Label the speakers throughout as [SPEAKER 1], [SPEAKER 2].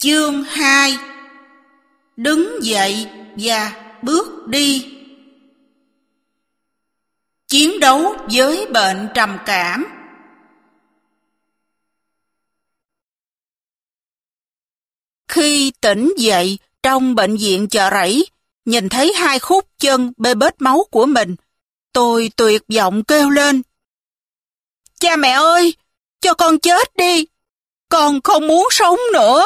[SPEAKER 1] Chương 2. Đứng dậy và bước đi. Chiến đấu với bệnh trầm cảm. Khi tỉnh dậy trong bệnh viện Chợ Rẫy, nhìn thấy hai khúc chân bê bết máu của mình, tôi tuyệt vọng kêu lên: "Cha mẹ ơi, cho con chết đi, con không muốn sống nữa."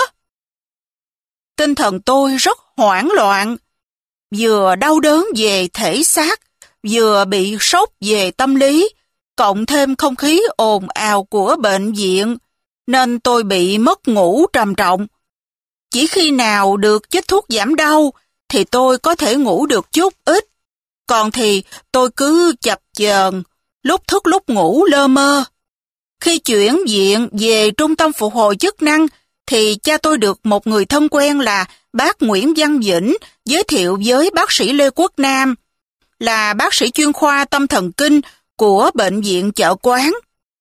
[SPEAKER 1] Tinh thần tôi rất hoảng loạn, vừa đau đớn về thể xác, vừa bị sốc về tâm lý, cộng thêm không khí ồn ào của bệnh viện, nên tôi bị mất ngủ trầm trọng. Chỉ khi nào được chích thuốc giảm đau thì tôi có thể ngủ được chút ít, còn thì tôi cứ chập chờn, lúc thức lúc ngủ lơ mơ. Khi chuyển viện về trung tâm phục hồi chức năng thì cha tôi được một người thân quen là bác Nguyễn Văn Vĩnh giới thiệu với bác sĩ Lê Quốc Nam, là bác sĩ chuyên khoa tâm thần kinh của bệnh viện Chợ Quán.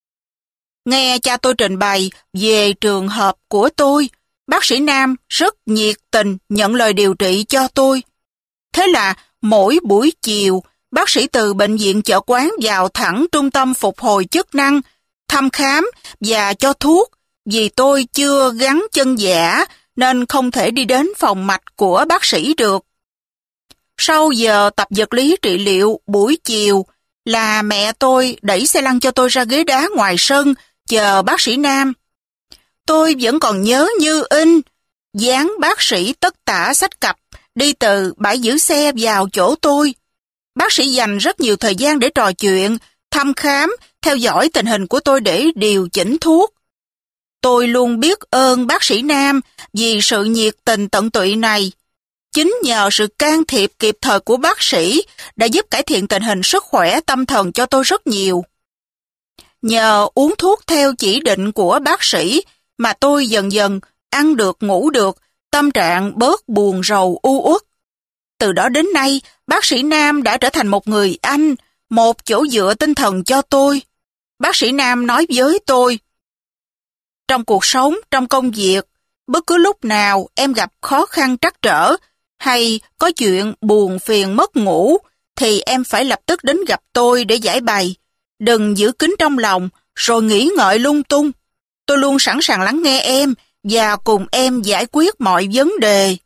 [SPEAKER 1] Nghe cha tôi trình bày về trường hợp của tôi, bác sĩ Nam rất nhiệt tình nhận lời điều trị cho tôi. Thế là mỗi buổi chiều, bác sĩ từ bệnh viện Chợ Quán vào thẳng trung tâm phục hồi chức năng, thăm khám và cho thuốc, vì tôi chưa gắn chân giả nên không thể đi đến phòng mạch của bác sĩ được. Sau giờ tập vật lý trị liệu buổi chiều là mẹ tôi đẩy xe lăn cho tôi ra ghế đá ngoài sân chờ bác sĩ Nam. Tôi vẫn còn nhớ như in, dáng bác sĩ tất tả xách cặp đi từ bãi giữ xe vào chỗ tôi. Bác sĩ dành rất nhiều thời gian để trò chuyện, thăm khám, theo dõi tình hình của tôi để điều chỉnh thuốc. Tôi luôn biết ơn bác sĩ Nam vì sự nhiệt tình tận tụy này. Chính nhờ sự can thiệp kịp thời của bác sĩ đã giúp cải thiện tình hình sức khỏe tâm thần cho tôi rất nhiều. Nhờ uống thuốc theo chỉ định của bác sĩ mà tôi dần dần ăn được ngủ được, tâm trạng bớt buồn rầu u uất. Từ đó đến nay, bác sĩ Nam đã trở thành một người anh, một chỗ dựa tinh thần cho tôi. Bác sĩ Nam nói với tôi: "Trong cuộc sống, trong công việc, bất cứ lúc nào em gặp khó khăn trắc trở hay có chuyện buồn phiền mất ngủ thì em phải lập tức đến gặp tôi để giải bày. Đừng giữ kín trong lòng rồi nghĩ ngợi lung tung. Tôi luôn sẵn sàng lắng nghe em và cùng em giải quyết mọi vấn đề."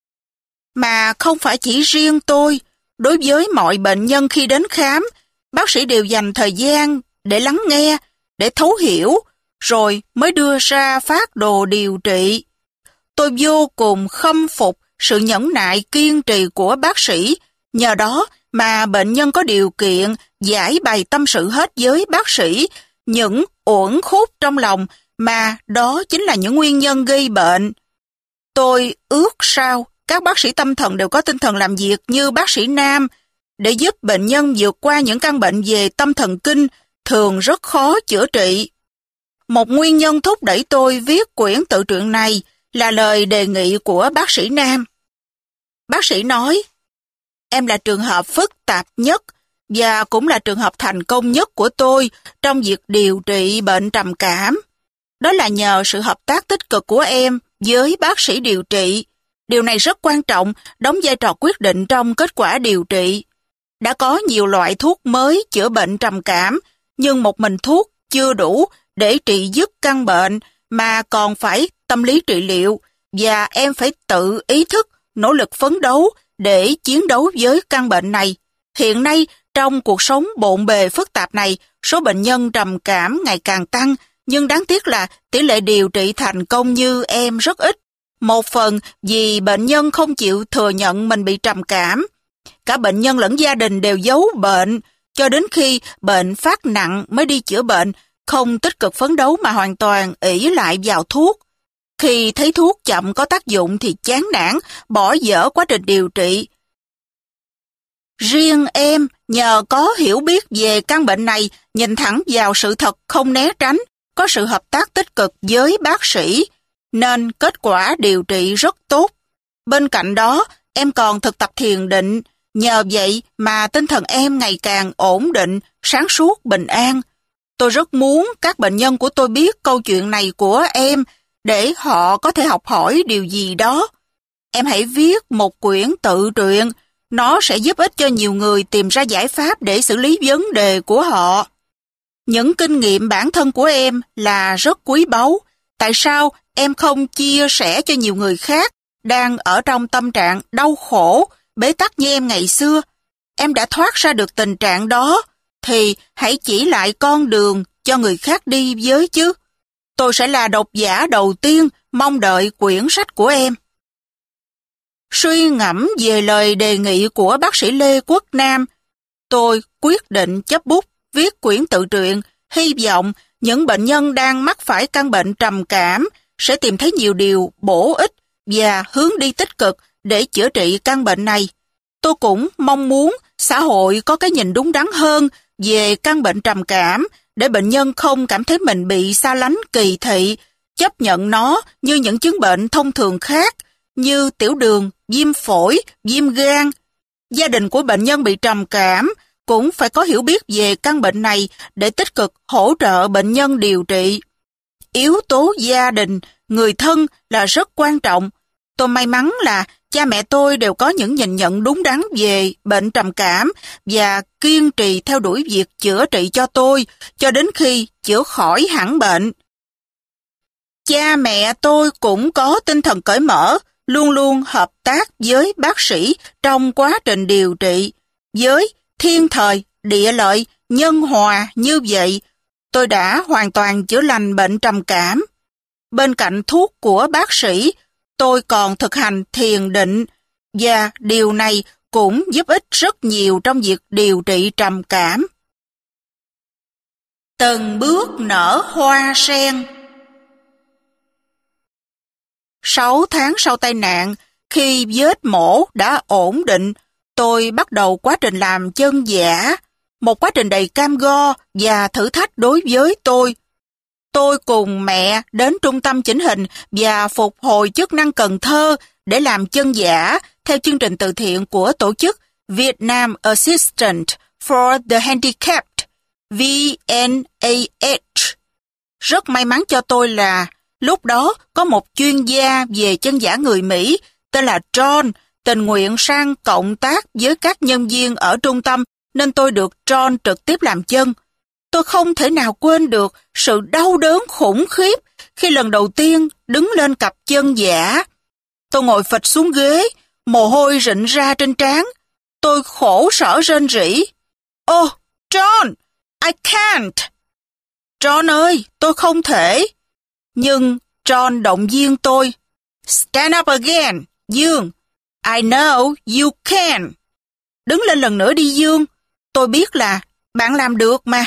[SPEAKER 1] Mà không phải chỉ riêng tôi, đối với mọi bệnh nhân khi đến khám, bác sĩ đều dành thời gian để lắng nghe, để thấu hiểu, rồi mới đưa ra phác đồ điều trị. Tôi vô cùng khâm phục sự nhẫn nại kiên trì của bác sĩ, nhờ đó mà bệnh nhân có điều kiện giải bày tâm sự hết với bác sĩ, những uẩn khúc trong lòng mà đó chính là những nguyên nhân gây bệnh. Tôi ước sao các bác sĩ tâm thần đều có tinh thần làm việc như bác sĩ Nam, để giúp bệnh nhân vượt qua những căn bệnh về tâm thần kinh thường rất khó chữa trị. Một nguyên nhân thúc đẩy tôi viết quyển tự truyện này là lời đề nghị của bác sĩ Nam. Bác sĩ nói: "Em là trường hợp phức tạp nhất và cũng là trường hợp thành công nhất của tôi trong việc điều trị bệnh trầm cảm. Đó là nhờ sự hợp tác tích cực của em với bác sĩ điều trị. Điều này rất quan trọng, đóng vai trò quyết định trong kết quả điều trị. Đã có nhiều loại thuốc mới chữa bệnh trầm cảm, nhưng một mình thuốc chưa đủ để trị dứt căn bệnh mà còn phải tâm lý trị liệu, và em phải tự ý thức, nỗ lực phấn đấu để chiến đấu với căn bệnh này. Hiện nay, trong cuộc sống bộn bề phức tạp này, số bệnh nhân trầm cảm ngày càng tăng, nhưng đáng tiếc là tỷ lệ điều trị thành công như em rất ít. Một phần vì bệnh nhân không chịu thừa nhận mình bị trầm cảm. Cả bệnh nhân lẫn gia đình đều giấu bệnh, cho đến khi bệnh phát nặng mới đi chữa bệnh, không tích cực phấn đấu mà hoàn toàn ỷ lại vào thuốc. Khi thấy thuốc chậm có tác dụng thì chán nản, bỏ dở quá trình điều trị. Riêng em, nhờ có hiểu biết về căn bệnh này, nhìn thẳng vào sự thật không né tránh, có sự hợp tác tích cực với bác sĩ, nên kết quả điều trị rất tốt. Bên cạnh đó, em còn thực tập thiền định, nhờ vậy mà tinh thần em ngày càng ổn định, sáng suốt, bình an. Tôi rất muốn các bệnh nhân của tôi biết câu chuyện này của em để họ có thể học hỏi điều gì đó. Em hãy viết một quyển tự truyện, nó sẽ giúp ích cho nhiều người tìm ra giải pháp để xử lý vấn đề của họ. Những kinh nghiệm bản thân của em là rất quý báu. Tại sao em không chia sẻ cho nhiều người khác đang ở trong tâm trạng đau khổ, bế tắc như em ngày xưa? Em đã thoát ra được tình trạng đó, thì hãy chỉ lại con đường cho người khác đi với chứ. Tôi sẽ là độc giả đầu tiên mong đợi quyển sách của em. Suy ngẫm về lời đề nghị của bác sĩ Lê Quốc Nam, tôi quyết định chấp bút viết quyển tự truyện, hy vọng những bệnh nhân đang mắc phải căn bệnh trầm cảm sẽ tìm thấy nhiều điều bổ ích và hướng đi tích cực để chữa trị căn bệnh này. Tôi cũng mong muốn xã hội có cái nhìn đúng đắn hơn về căn bệnh trầm cảm để bệnh nhân không cảm thấy mình bị xa lánh kỳ thị, chấp nhận nó như những chứng bệnh thông thường khác như tiểu đường, viêm phổi, viêm gan. Gia đình của bệnh nhân bị trầm cảm cũng phải có hiểu biết về căn bệnh này để tích cực hỗ trợ bệnh nhân điều trị. Yếu tố gia đình, người thân là rất quan trọng. Tôi may mắn là cha mẹ tôi đều có những nhìn nhận đúng đắn về bệnh trầm cảm và kiên trì theo đuổi việc chữa trị cho tôi cho đến khi chữa khỏi hẳn bệnh. Cha mẹ tôi cũng có tinh thần cởi mở, luôn luôn hợp tác với bác sĩ trong quá trình điều trị. Với thiên thời, địa lợi, nhân hòa như vậy, tôi đã hoàn toàn chữa lành bệnh trầm cảm. Bên cạnh thuốc của bác sĩ, tôi còn thực hành thiền định, và điều này cũng giúp ích rất nhiều trong việc điều trị trầm cảm. Từng bước nở hoa sen. 6 tháng sau tai nạn, khi vết mổ đã ổn định, tôi bắt đầu quá trình làm chân giả, một quá trình đầy cam go và thử thách đối với tôi. Tôi cùng mẹ đến trung tâm chỉnh hình và phục hồi chức năng Cần Thơ để làm chân giả theo chương trình từ thiện của tổ chức Vietnam Assistance for the Handicapped, VNAH. Rất may mắn cho tôi là lúc đó có một chuyên gia về chân giả người Mỹ tên là John tình nguyện sang cộng tác với các nhân viên ở trung tâm, nên tôi được John trực tiếp làm chân. Tôi không thể nào quên được sự đau đớn khủng khiếp khi lần đầu tiên đứng lên cặp chân giả. Tôi ngồi phịch xuống ghế, mồ hôi rịn ra trên trán. Tôi khổ sở rên rỉ. "Oh, John, I can't." "John ơi, tôi không thể." Nhưng John động viên tôi. "Stand up again, Dương. I know you can." "Đứng lên lần nữa đi Dương. Tôi biết là bạn làm được mà."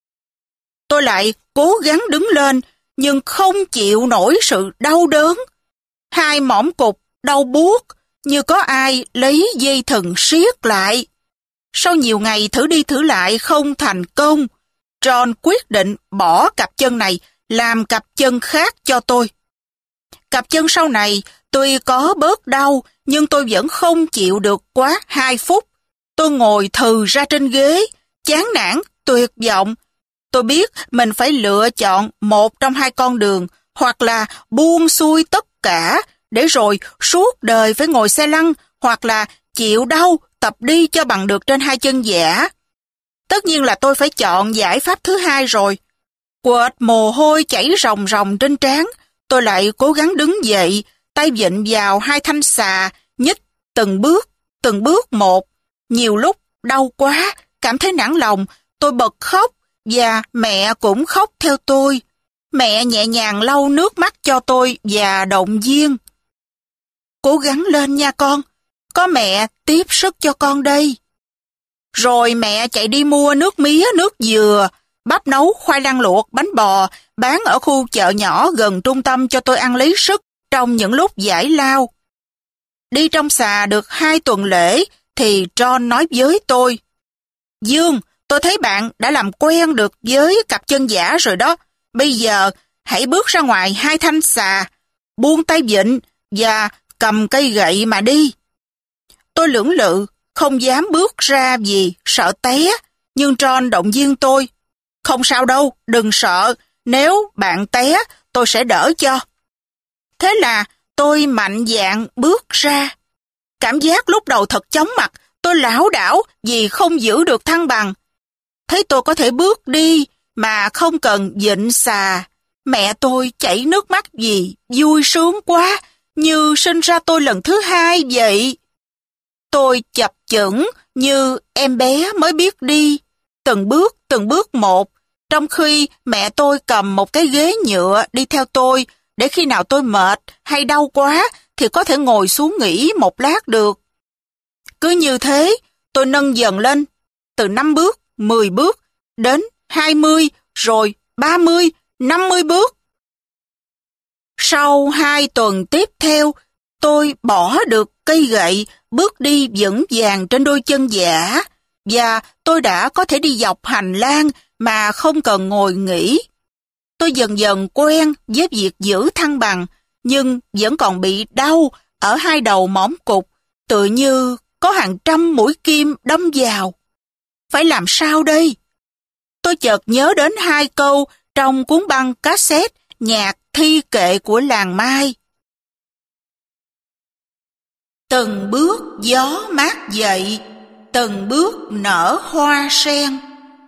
[SPEAKER 1] Tôi lại cố gắng đứng lên, nhưng không chịu nổi sự đau đớn. Hai mỏm cục đau buốt, như có ai lấy dây thừng siết lại. Sau nhiều ngày thử đi thử lại không thành công, John quyết định bỏ cặp chân này, làm cặp chân khác cho tôi. Cặp chân sau này tuy có bớt đau, nhưng tôi vẫn không chịu được quá 2 phút. Tôi ngồi thừ ra trên ghế, chán nản, tuyệt vọng. Tôi biết mình phải lựa chọn một trong 2 con đường, hoặc là buông xuôi tất cả, để rồi suốt đời phải ngồi xe lăn, hoặc là chịu đau, tập đi cho bằng được trên 2 chân giả. Tất nhiên là tôi phải chọn giải pháp thứ 2 rồi. Quệt mồ hôi chảy ròng ròng trên trán, tôi lại cố gắng đứng dậy, tay vịn vào 2 thanh xà, nhích từng bước một. Nhiều lúc đau quá, cảm thấy nản lòng, tôi bật khóc, và mẹ cũng khóc theo tôi. Mẹ nhẹ nhàng lau nước mắt cho tôi và động viên. "Cố gắng lên nha con, có mẹ tiếp sức cho con đây." Rồi mẹ chạy đi mua nước mía, nước dừa, bắp nấu, khoai lang luộc, bánh bò, bán ở khu chợ nhỏ gần trung tâm cho tôi ăn lấy sức trong những lúc giải lao. Đi trong xà được 2 tuần lễ, thì John nói với tôi: "Dương, tôi thấy bạn đã làm quen được với cặp chân giả rồi đó. Bây giờ hãy bước ra ngoài 2 thanh xà, buông tay vịn và cầm cây gậy mà đi." Tôi lưỡng lự, không dám bước ra vì sợ té, nhưng John động viên tôi. "Không sao đâu, đừng sợ, nếu bạn té tôi sẽ đỡ cho." Thế là tôi mạnh dạn bước ra. Cảm giác lúc đầu thật chóng mặt, tôi lảo đảo vì không giữ được thăng bằng. Thấy tôi có thể bước đi mà không cần vịn xà. Mẹ tôi chảy nước mắt vì vui sướng quá, như sinh ra tôi lần thứ hai vậy. Tôi chập chững như em bé mới biết đi, từng bước một, trong khi mẹ tôi cầm một cái ghế nhựa đi theo tôi, để khi nào tôi mệt hay đau quá thì có thể ngồi xuống nghỉ một lát được. Cứ như thế, tôi nâng dần lên, từ 5 bước, 10 bước, đến 20, rồi 30, 50 bước. Sau 2 tuần tiếp theo, tôi bỏ được cây gậy, bước đi vững vàng trên đôi chân giả, và tôi đã có thể đi dọc hành lang mà không cần ngồi nghỉ. Tôi dần dần quen với việc giữ thăng bằng, nhưng vẫn còn bị đau ở hai đầu móng cụt, tựa như có hàng trăm mũi kim đâm vào. Phải làm sao đây? Tôi chợt nhớ đến 2 câu trong cuốn băng cassette nhạc thi kệ của làng Mai. Từng bước gió mát dậy, từng bước nở hoa sen.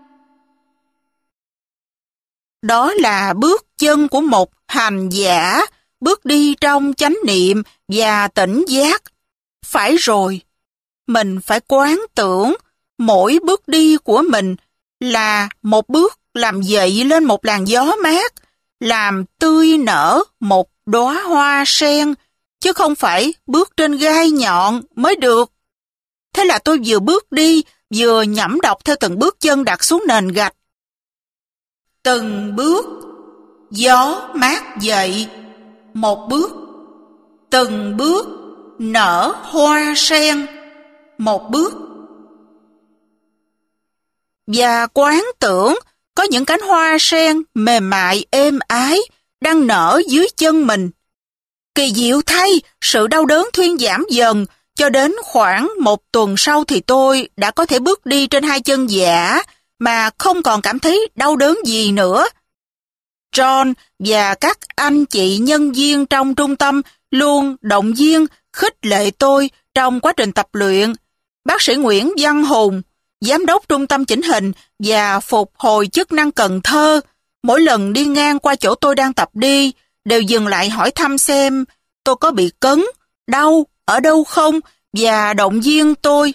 [SPEAKER 1] Đó là bước chân của một hành giả, bước đi trong chánh niệm và tỉnh giác. Phải rồi, mình phải quán tưởng mỗi bước đi của mình là một bước làm dậy lên một làn gió mát, làm tươi nở một đóa hoa sen, chứ không phải bước trên gai nhọn mới được. Thế là tôi vừa bước đi, vừa nhẩm đọc theo từng bước chân đặt xuống nền gạch. Từng bước, gió mát dậy, một bước. Từng bước, nở hoa sen, một bước. Và quán tưởng có những cánh hoa sen mềm mại êm ái đang nở dưới chân mình. Kỳ diệu thay, sự đau đớn thuyên giảm dần, cho đến khoảng 1 tuần sau thì tôi đã có thể bước đi trên 2 chân giả mà không còn cảm thấy đau đớn gì nữa. John và các anh chị nhân viên trong trung tâm luôn động viên, khích lệ tôi trong quá trình tập luyện. Bác sĩ Nguyễn Văn Hùng, giám đốc trung tâm chỉnh hình và phục hồi chức năng Cần Thơ, mỗi lần đi ngang qua chỗ tôi đang tập đi, đều dừng lại hỏi thăm xem tôi có bị cấn, đau, ở đâu không, và động viên tôi.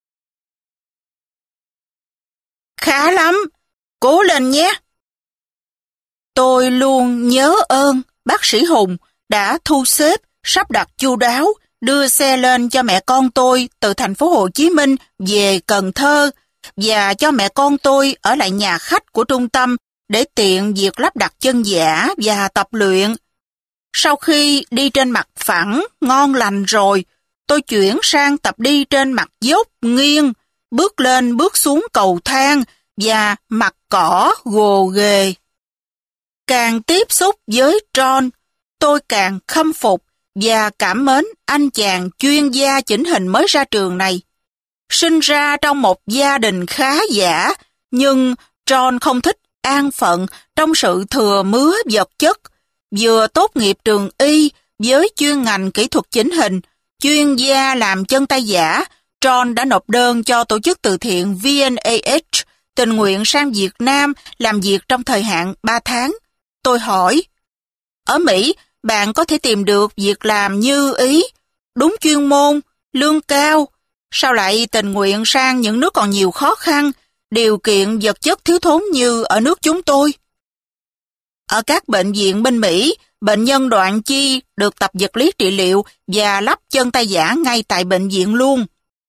[SPEAKER 1] Khá lắm, cố lên nhé. Tôi luôn nhớ ơn bác sĩ Hùng đã thu xếp, sắp đặt chu đáo, đưa xe lên cho mẹ con tôi từ thành phố Hồ Chí Minh về Cần Thơ, và cho mẹ con tôi ở lại nhà khách của trung tâm để tiện việc lắp đặt chân giả và tập luyện. Sau khi đi trên mặt phẳng, ngon lành rồi, tôi chuyển sang tập đi trên mặt dốc nghiêng, bước lên bước xuống cầu thang và mặt cỏ gồ ghề. Càng tiếp xúc với John, tôi càng khâm phục và cảm mến anh chàng chuyên gia chỉnh hình mới ra trường này. Sinh ra trong một gia đình khá giả, nhưng John không thích an phận trong sự thừa mứa vật chất. Vừa tốt nghiệp trường y với chuyên ngành kỹ thuật chỉnh hình, chuyên gia làm chân tay giả, John đã nộp đơn cho tổ chức từ thiện VNAH tình nguyện sang Việt Nam làm việc trong thời hạn 3 tháng. Tôi hỏi, ở Mỹ, bạn có thể tìm được việc làm như ý, đúng chuyên môn, lương cao, sao lại tình nguyện sang những nước còn nhiều khó khăn, điều kiện vật chất thiếu thốn như ở nước chúng tôi? Ở các bệnh viện bên Mỹ, bệnh nhân đoạn chi được tập vật lý trị liệu và lắp chân tay giả ngay tại bệnh viện luôn.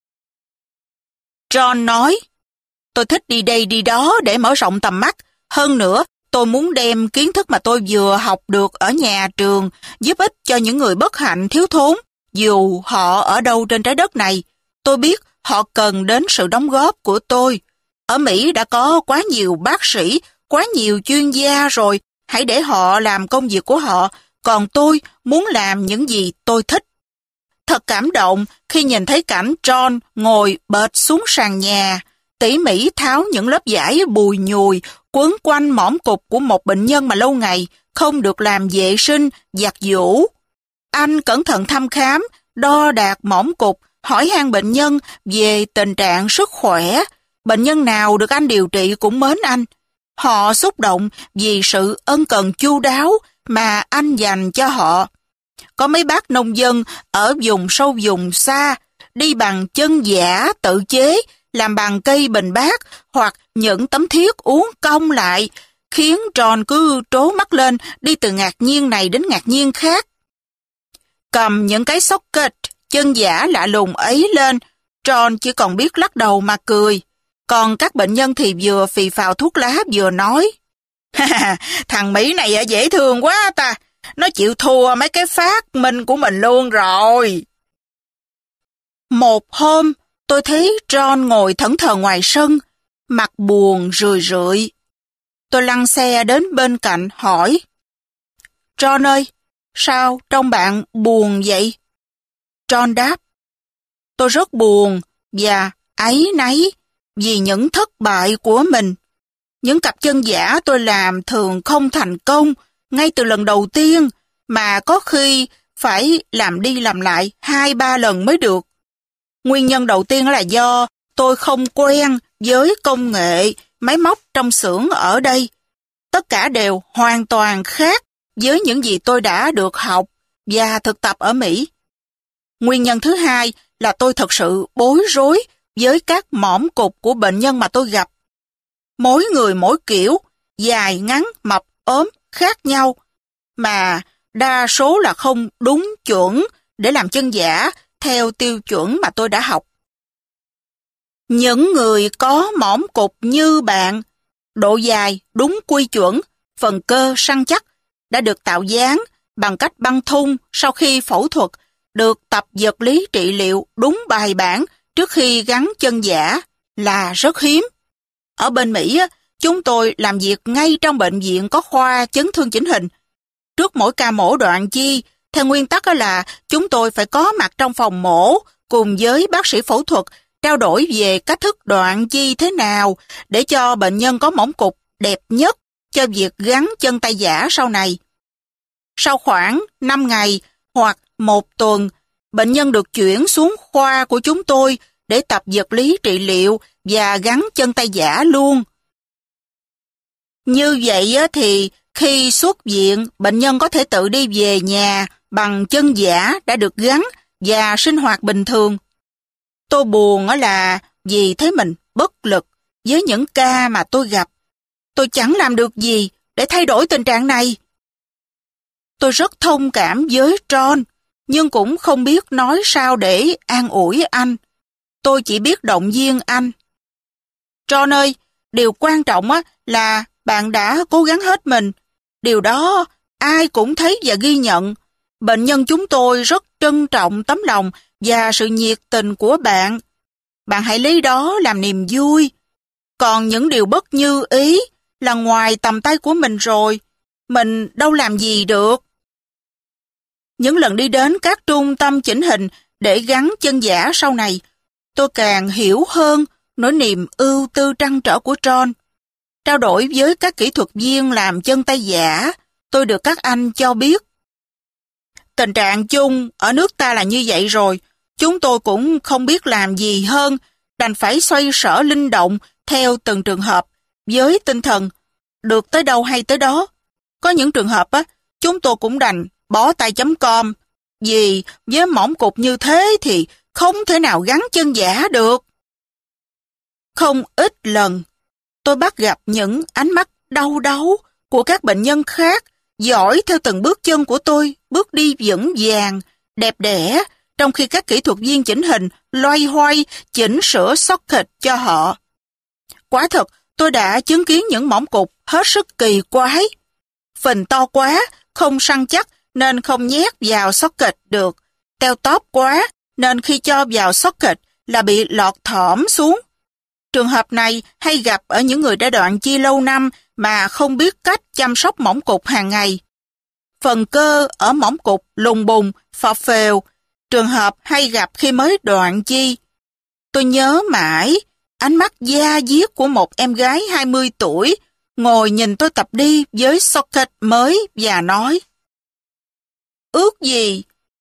[SPEAKER 1] John nói, tôi thích đi đây đi đó để mở rộng tầm mắt. Hơn nữa, tôi muốn đem kiến thức mà tôi vừa học được ở nhà trường giúp ích cho những người bất hạnh thiếu thốn, dù họ ở đâu trên trái đất này. Tôi biết họ cần đến sự đóng góp của tôi. Ở Mỹ đã có quá nhiều bác sĩ, quá nhiều chuyên gia rồi, hãy để họ làm công việc của họ, còn tôi muốn làm những gì tôi thích. Thật cảm động khi nhìn thấy cảnh John ngồi bệt xuống sàn nhà, tỉ mỉ tháo những lớp vải bùi nhùi quấn quanh mỏm cục của một bệnh nhân mà lâu ngày không được làm vệ sinh, giặt giũ. anh cẩn thận thăm khám, đo đạc mỏm cục, hỏi han bệnh nhân về tình trạng sức khỏe. Bệnh nhân nào được anh điều trị cũng mến anh. Họ xúc động vì sự ân cần chu đáo mà anh dành cho họ. Có mấy bác nông dân ở vùng sâu vùng xa, đi bằng chân giả tự chế, làm bằng cây bình bát hoặc những tấm thiết uốn cong lại, khiến John cứ trố mắt lên, đi từ ngạc nhiên này đến ngạc nhiên khác. Cầm những cái socket chân giả lạ lùng ấy lên, John chỉ còn biết lắc đầu mà cười. Còn các bệnh nhân thì vừa phì phào thuốc lá vừa nói, thằng Mỹ này dễ thương quá ta, nó chịu thua mấy cái phát minh của mình luôn rồi. Một hôm, tôi thấy John ngồi thẫn thờ ngoài sân, mặt buồn rười rượi. Tôi lăn xe đến bên cạnh hỏi, John ơi, sao trông bạn buồn vậy? John đáp, tôi rất buồn và áy náy vì những thất bại của mình. Những cặp chân giả tôi làm thường không thành công ngay từ lần đầu tiên, mà có khi phải làm đi làm lại 2-3 lần mới được. Nguyên nhân đầu tiên là do tôi không quen với công nghệ, máy móc trong xưởng ở đây. Tất cả đều hoàn toàn khác với những gì tôi đã được học và thực tập ở Mỹ. Nguyên nhân thứ hai là tôi thật sự bối rối với các mỏm cục của bệnh nhân mà tôi gặp. Mỗi người mỗi kiểu, dài, ngắn, mập, ốm, khác nhau, mà đa số là không đúng chuẩn để làm chân giả theo tiêu chuẩn mà tôi đã học. Những người có mỏm cục như bạn, độ dài đúng quy chuẩn, phần cơ săn chắc, đã được tạo dáng bằng cách băng thun sau khi phẫu thuật, được tập vật lý trị liệu đúng bài bản trước khi gắn chân giả là rất hiếm. Ở bên Mỹ, chúng tôi làm việc ngay trong bệnh viện có khoa chấn thương chỉnh hình. Trước mỗi ca mổ đoạn chi, theo nguyên tắc là chúng tôi phải có mặt trong phòng mổ cùng với bác sĩ phẫu thuật, trao đổi về cách thức đoạn chi thế nào để cho bệnh nhân có mỏm cục đẹp nhất cho việc gắn chân tay giả sau này. Sau khoảng 5 ngày hoặc 1 tuần, bệnh nhân được chuyển xuống khoa của chúng tôi để tập vật lý trị liệu và gắn chân tay giả luôn. Như vậy thì khi xuất viện, bệnh nhân có thể tự đi về nhà bằng chân giả đã được gắn và sinh hoạt bình thường. Tôi buồn là vì thấy mình bất lực với những ca mà tôi gặp. Tôi chẳng làm được gì để thay đổi tình trạng này. Tôi rất thông cảm với John, nhưng cũng không biết nói sao để an ủi anh. Tôi chỉ biết động viên anh. John ơi, điều quan trọng là bạn đã cố gắng hết mình. Điều đó ai cũng thấy và ghi nhận. Bệnh nhân chúng tôi rất trân trọng tấm lòng và sự nhiệt tình của bạn. Bạn hãy lấy đó làm niềm vui. Còn những điều bất như ý là ngoài tầm tay của mình rồi. Mình đâu làm gì được. Những lần đi đến các trung tâm chỉnh hình để gắn chân giả sau này, tôi càng hiểu hơn nỗi niềm ưu tư trăn trở của John. Trao đổi với các kỹ thuật viên làm chân tay giả, tôi được các anh cho biết. Tình trạng chung ở nước ta là như vậy rồi, chúng tôi cũng không biết làm gì hơn, đành phải xoay sở linh động theo từng trường hợp, với tinh thần được tới đâu hay tới đó. Có những trường hợp chúng tôi cũng đành bó tay.com, vì với mỏm cục như thế thì không thể nào gắn chân giả được. Không ít lần, tôi bắt gặp những ánh mắt đau đáu của các bệnh nhân khác, dõi theo từng bước chân của tôi, bước đi vững vàng, đẹp đẽ, trong khi các kỹ thuật viên chỉnh hình loay hoay chỉnh sửa socket cho họ. Quả thật, tôi đã chứng kiến những mỏm cục hết sức kỳ quái. Phình to quá, không săn chắc nên không nhét vào socket được. Teo tóp quá nên khi cho vào socket là bị lọt thõm xuống. Trường hợp này hay gặp ở những người đã đoạn chi lâu năm mà không biết cách chăm sóc mỏm cục hàng ngày. Phần cơ ở mỏm cục lùng bùng, phập phều, trường hợp hay gặp khi mới đoạn chi. Tôi nhớ mãi ánh mắt da diết của một em gái 20 tuổi ngồi nhìn tôi tập đi với socket mới và nói: Ước gì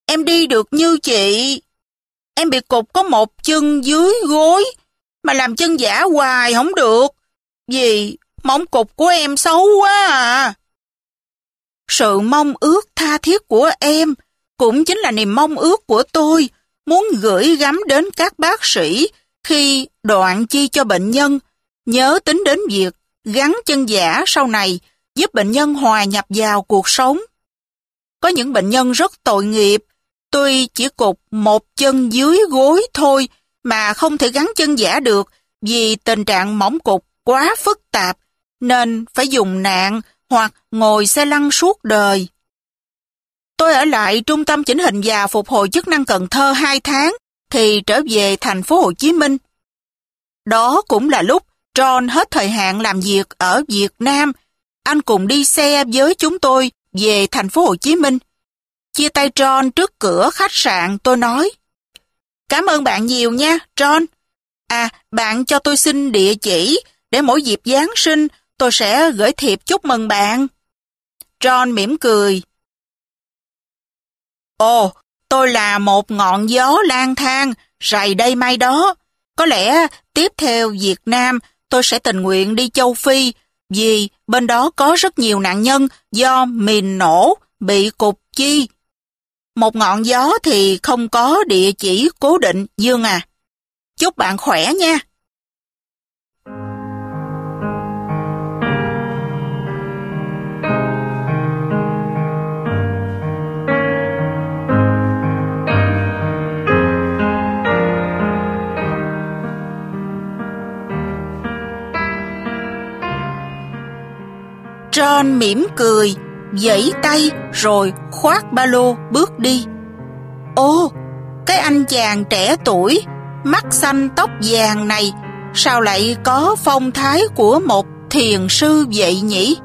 [SPEAKER 1] em đi được như chị. Em bị cụt có một chân dưới gối, mà làm chân giả hoài không được, vì móng cụt của em xấu quá à. Sự mong ước tha thiết của em cũng chính là niềm mong ước của tôi, muốn gửi gắm đến các bác sĩ khi đoạn chi cho bệnh nhân, nhớ tính đến việc gắn chân giả sau này giúp bệnh nhân hòa nhập vào cuộc sống. Có những bệnh nhân rất tội nghiệp, tuy chỉ cụt một chân dưới gối thôi mà không thể gắn chân giả được vì tình trạng mỏng cụt quá phức tạp, nên phải dùng nạn hoặc ngồi xe lăn suốt đời. Tôi ở lại Trung tâm chỉnh hình và phục hồi chức năng Cần Thơ 2 tháng, thì trở về thành phố Hồ Chí Minh. Đó cũng là lúc John hết thời hạn làm việc ở Việt Nam. Anh cùng đi xe với chúng tôi về thành phố Hồ Chí Minh. Chia tay John trước cửa khách sạn, tôi nói: "Cảm ơn bạn nhiều nha, John. Bạn cho tôi xin địa chỉ để mỗi dịp Giáng sinh tôi sẽ gửi thiệp chúc mừng bạn." John mỉm cười: "Ồ, tôi là một ngọn gió lang thang, rày đây mai đó. Có lẽ tiếp theo Việt Nam tôi sẽ tình nguyện đi châu Phi, vì bên đó có rất nhiều nạn nhân do mìn nổ bị cụt chi. Một ngọn gió thì không có địa chỉ cố định, Dương à. Chúc bạn khỏe nha." John mỉm cười, vẫy tay rồi khoác ba lô bước đi. Ô, cái anh chàng trẻ tuổi, mắt xanh tóc vàng này, sao lại có phong thái của một thiền sư vậy nhỉ?